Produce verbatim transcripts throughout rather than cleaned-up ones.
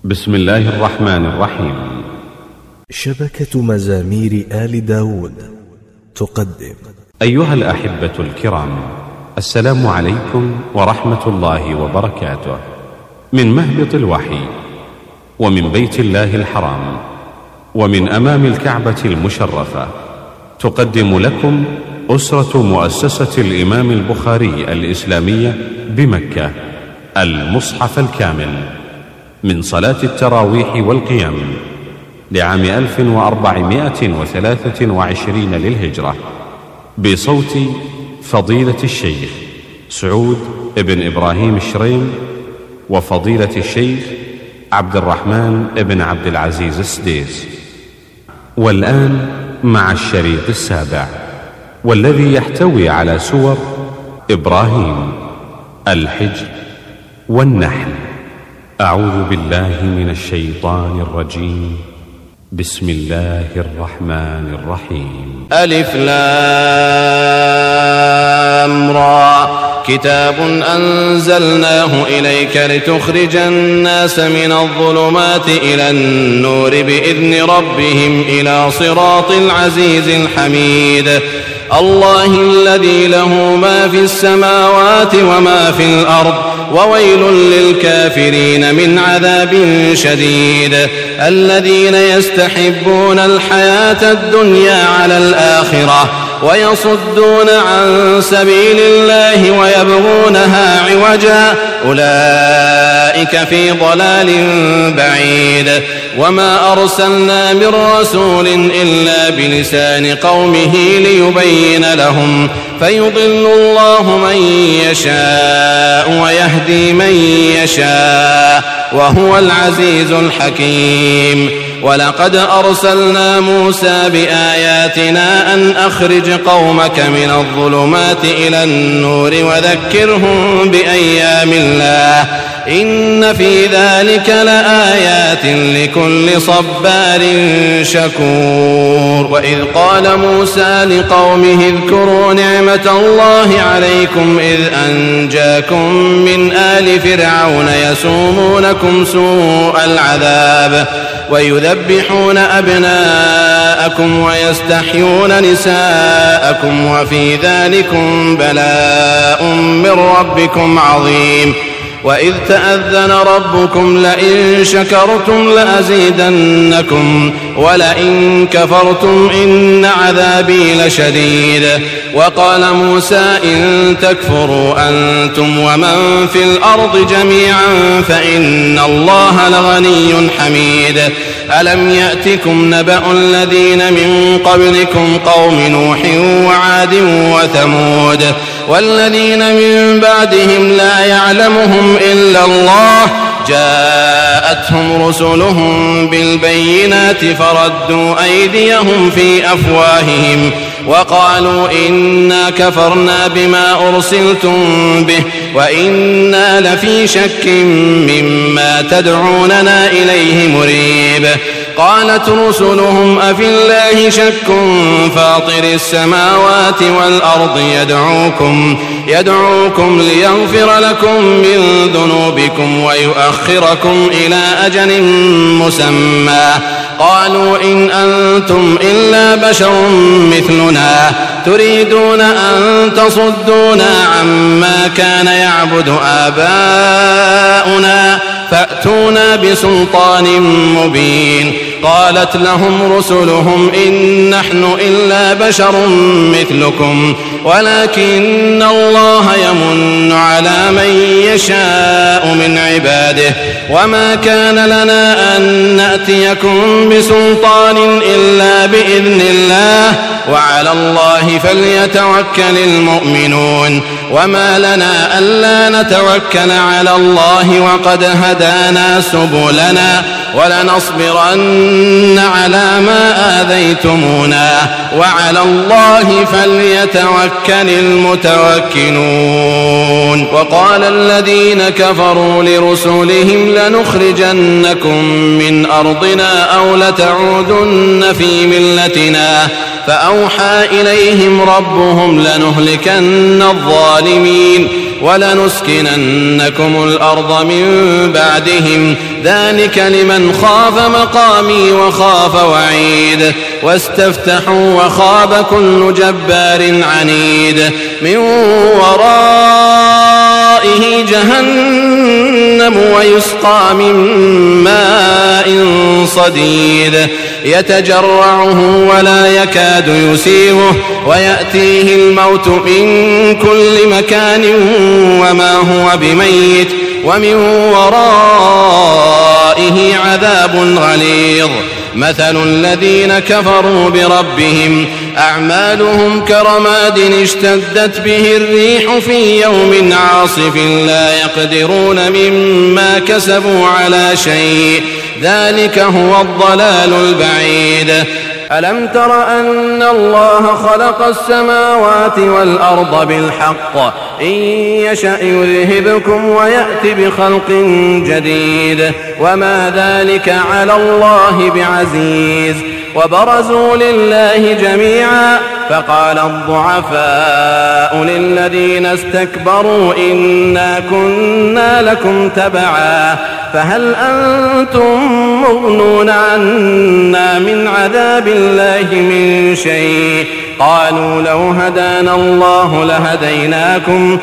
بسم الله الرحمن الرحيم. شبكة مزامير آل داود تقدم. أيها الأحبة الكرام، السلام عليكم ورحمة الله وبركاته. من مهبط الوحي ومن بيت الله الحرام ومن أمام الكعبة المشرفة تقدم لكم أسرة مؤسسة الإمام البخاري الإسلامية بمكة المصحف الكامل من صلاة التراويح والقيام لعام ألف وأربعمائة وثلاثة وعشرين للهجرة، بصوت فضيلة الشيخ سعود بن إبراهيم الشريم وفضيلة الشيخ عبد الرحمن بن عبد العزيز السديس. والآن مع الشريط السابع، والذي يحتوي على سور إبراهيم، الحجر، والنحل. أعوذ بالله من الشيطان الرجيم. بسم الله الرحمن الرحيم. ألف لام را، كتاب أنزلناه إليك لتخرج الناس من الظلمات إلى النور بإذن ربهم إلى صراط العزيز الحميد. الله الذي له ما في السماوات وما في الأرض، وويل للكافرين من عذاب شديد. الذين يستحبون الحياة الدنيا على الآخرة ويصدون عن سبيل الله ويبغونها عوجا، أولئك في ضلال بعيد. وما أرسلنا من رسول إلا بلسان قومه ليبين لهم، فيضل الله من يشاء ويهدي من يشاء، وهو العزيز الحكيم. ولقد أرسلنا موسى بآياتنا أن أخرج قومك من الظلمات إلى النور وذكرهم بأيام الله، إن في ذلك لآيات لكل صبار شكور. وإذ قال موسى لقومه اذكروا نعمة الله عليكم إذ أنجاكم من آل فرعون يسومونكم سوء العذاب ويذبحون أبناءكم ويستحيون نساءكم، وفي ذلكم بلاء من ربكم عظيم. وإذ تأذن ربكم لئن شكرتم لأزيدنكم ولئن كفرتم إن عذابي لشديد. وقال موسى إن تكفروا أنتم ومن في الأرض جميعا فإن الله لغني حميد. ألم يأتكم نبأ الذين من قبلكم قوم نوح وعاد وثمود والذين من بعدهم لا يعلمهم إلا الله، جاءتهم رسلهم بالبينات فردوا أيديهم في أفواههم وقالوا إنا كفرنا بما أرسلتم به وإنا لفي شك مما تدعوننا إليه مريب. قالت رسلهم أفي الله شك فاطر السماوات والأرض يدعوكم, يدعوكم ليغفر لكم من ذنوبكم ويؤخركم إلى أجل مسمى. قالوا إن أنتم إلا بشر مثلنا تريدون أن تصدونا عما كان يعبد آباؤنا فأتونا بسلطان مبين. قالت لهم رسلهم إن نحن إلا بشر مثلكم ولكن الله يمن على من يشاء من عباده، وما كان لنا أن نأتيكم بسلطان إلا بإذن الله، وعلى الله فليتوكل المؤمنون. وما لنا ألا نتوكل على الله وقد هدانا سبلنا ولنصبرن على ما آذيتمونا وعلى الله فليتوكل المتوكلون. وقال الذين كفروا لرسلهم لنخرجنكم من أرضنا أو لتعودن في ملتنا، فأوحى إليهم ربهم لنهلكن الظالمين ولنسكننكم الأرض من بعدهم ذلك لمن خاف مقامي وخاف وعيد واستفتحوا وخاب كل جبار عنيد من ورائه جهنم ويسقى من ماء صديد يتجرعه ولا يكاد يسيغه ويأتيه الموت من كل مكان وما هو بميت ومن ورائه عذاب غليظ مثل الذين كفروا بربهم أعمالهم كرماد اشتدت به الريح في يوم عاصف لا يقدرون مما كسبوا على شيء ذلك هو الضلال البعيد ألم تر أن الله خلق السماوات والأرض بالحق إن يشأ يذهبكم ويأتي بخلق جديد وما ذلك على الله بعزيز وبرزوا لله جميعا فقال الضعفاء للذين استكبروا إنا كنا لكم تبعا فهل أنتم مغنون عنا من عذاب الله من شيء قالوا لو هدانا الله لهديناكم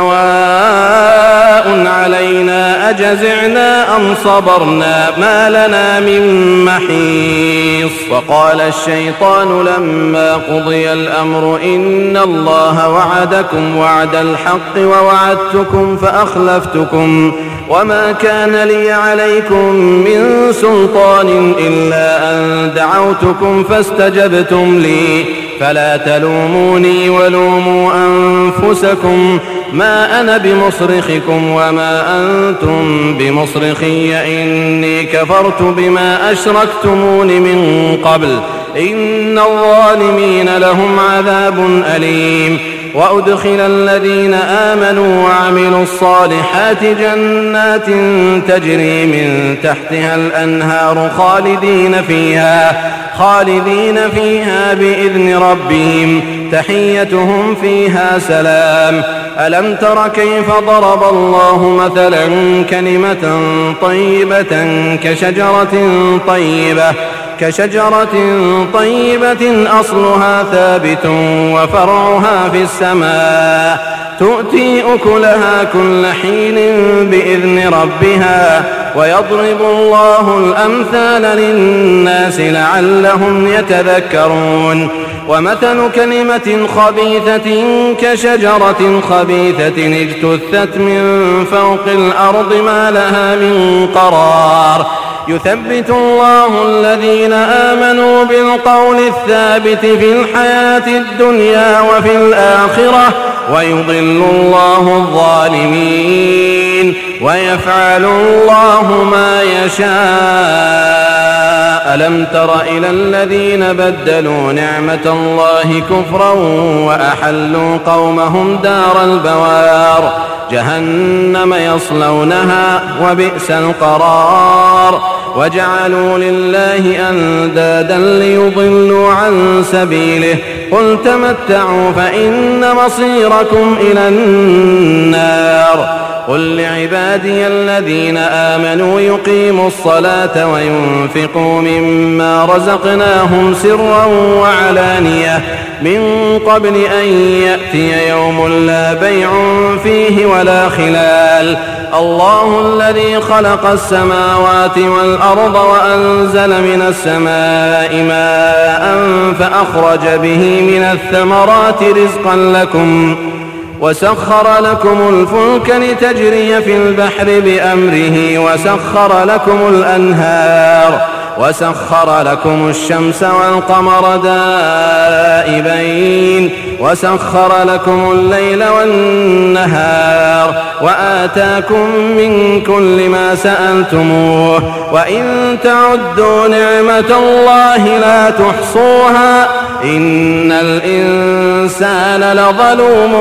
سواء علينا أجزعنا أم صبرنا ما لنا من محيص وقال الشيطان لما قضي الأمر إن الله وعدكم وعد الحق ووعدتكم فأخلفتكم وما كان لي عليكم من سلطان إلا أن دعوتكم فاستجبتم لي فلا تلوموني ولوموا أنفسكم ما أنا بمصرخكم وما أنتم بمصرخي إني كفرت بما أشركتمون من قبل إن الظالمين لهم عذاب أليم وأدخل الذين آمنوا وعملوا الصالحات جنات تجري من تحتها الأنهار خالدين فيها خالدين فيها بإذن ربهم تحيتهم فيها سلام ألم تر كيف ضرب الله مثلا كلمة طيبة كشجرة طيبة كشجرة طيبة أصلها ثابت وفرعها في السماء تؤتي أكلها كل حين بإذن ربها ويضرب الله الأمثال للناس لعلهم يتذكرون ومثل كلمة خبيثة كشجرة خبيثة اجتثت من فوق الأرض ما لها من قرار يثبت الله الذين آمنوا بالقول الثابت في الحياة الدنيا وفي الآخرة ويضل الله الظالمين ويفعل الله ما يشاء ألم تر إلى الذين بدلوا نعمة الله كفرا وأحلوا قومهم دار البوار جهنم يصلونها وبئس القرار وجعلوا لله أندادا ليضلوا عن سبيله قل تمتعوا فإن مصيركم إلى النار قل لعبادي الذين آمنوا يقيموا الصلاة وينفقوا مما رزقناهم سرا وعلانية من قبل أن يأتي يوم لا بيع فيه ولا خلال الله الذي خلق السماوات والأرض وأنزل من السماء ماء فأخرج به من الثمرات رزقا لكم وسخر لكم الفلك لتجري في البحر بأمره وسخر لكم الأنهار وسخر لكم الشمس والقمر دائبين وسخر لكم الليل والنهار وآتاكم من كل ما سألتموه وإن تعدوا نعمة الله لا تحصوها إن الإنسان لظلوم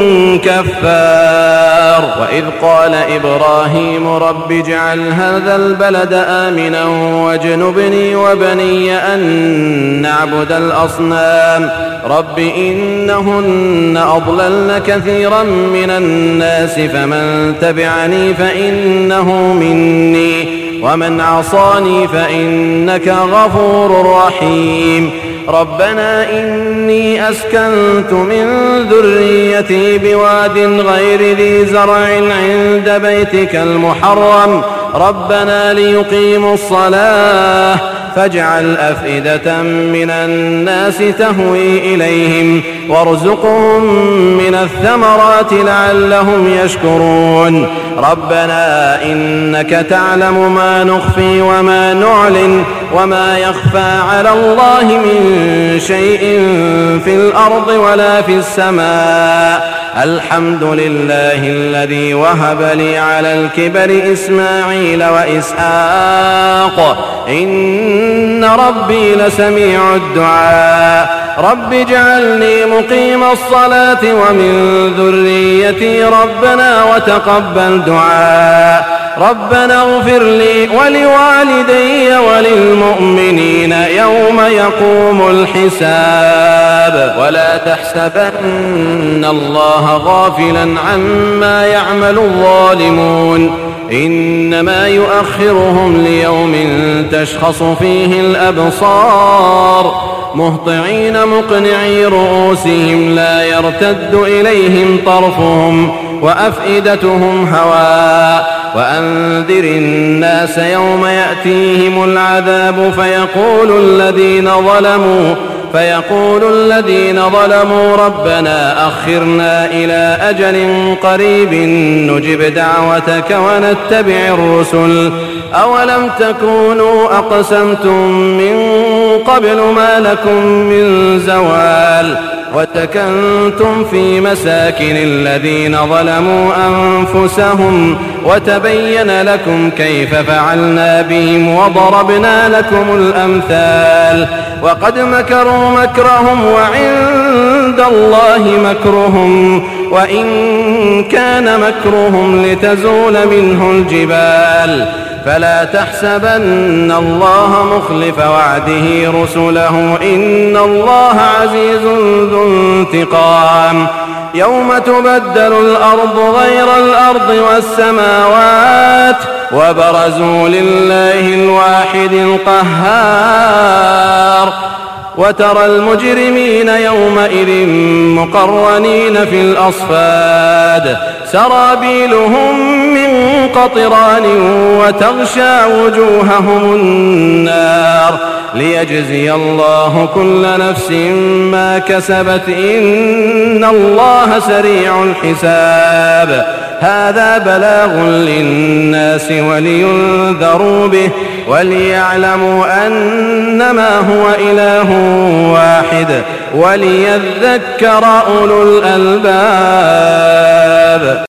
كفار. وإذ قال إبراهيم رب اجعل هذا البلد آمنا واجنبني وبني أن نعبد الأصنام رب إنهن أضللن كثيرا من الناس فمن تبعني فإنه مني ومن عصاني فإنك غفور رحيم. ربنا إني أسكنت من ذريتي بواد غير ذي زرع عند بيتك المحرم ربنا ليقيموا الصلاة فاجعل أفئدة من الناس تهوي إليهم وارزقهم من الثمرات لعلهم يشكرون. ربنا إنك تعلم ما نخفي وما نعلن وما يخفى على الله من شيء في الأرض ولا في السماء. الحمد لله الذي وهب لي على الكبر إسماعيل وإسحاق إن ربي لسميع الدعاء. رب اجعلني مقيم الصلاة ومن ذريتي ربنا وتقبل دعاء. ربنا اغفر لي ولوالدي وللمؤمنين يوم يقوم الحساب. ولا تحسبن الله غافلا عما يعمل الظالمون إنما يؤخرهم ليوم تشخص فيه الأبصار مهطعين مقنعي رؤوسهم لا يرتد إليهم طرفهم وأفئدتهم هواء. وأنذر الناس يوم يأتيهم العذاب فيقول الذين ظلموا فيقول الذين ظلموا ربنا أخرنا إلى أجل قريب نجب دعوتك ونتبع الرسل أولم تكونوا أقسمتم من قبل ما لكم من زوال وتكنتم في مساكن الذين ظلموا أنفسهم وتبين لكم كيف فعلنا بهم وضربنا لكم الأمثال. وقد مكروا مكرهم وعند الله مكرهم وإن كان مكرهم لتزول منه الجبال. فلا تحسبن الله مخلف وعده رسله إن الله عزيز ذو انتقام. يوم تبدل الأرض غير الأرض والسماوات وبرزوا لله الواحد القهار. وترى المجرمين يومئذ مقرنين في الأصفاد سرابيلهم من قطران وتغشى وجوههم النار ليجزي الله كل نفس ما كسبت إن الله سريع الحساب. هذا بلاغ للناس ولينذروا به وليعلموا أنما هو إله واحد وليذكر أولو الألباب.